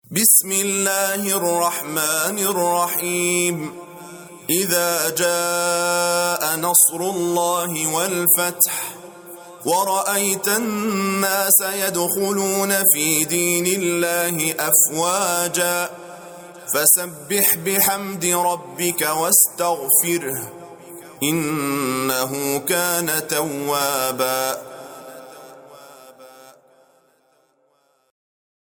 بسم الله الرحمن الرحيم إذا جاء نصر الله والفتح ورأيت الناس يدخلون في دين الله أفواجا فسبح بحمد ربك واستغفره إنه كان توابا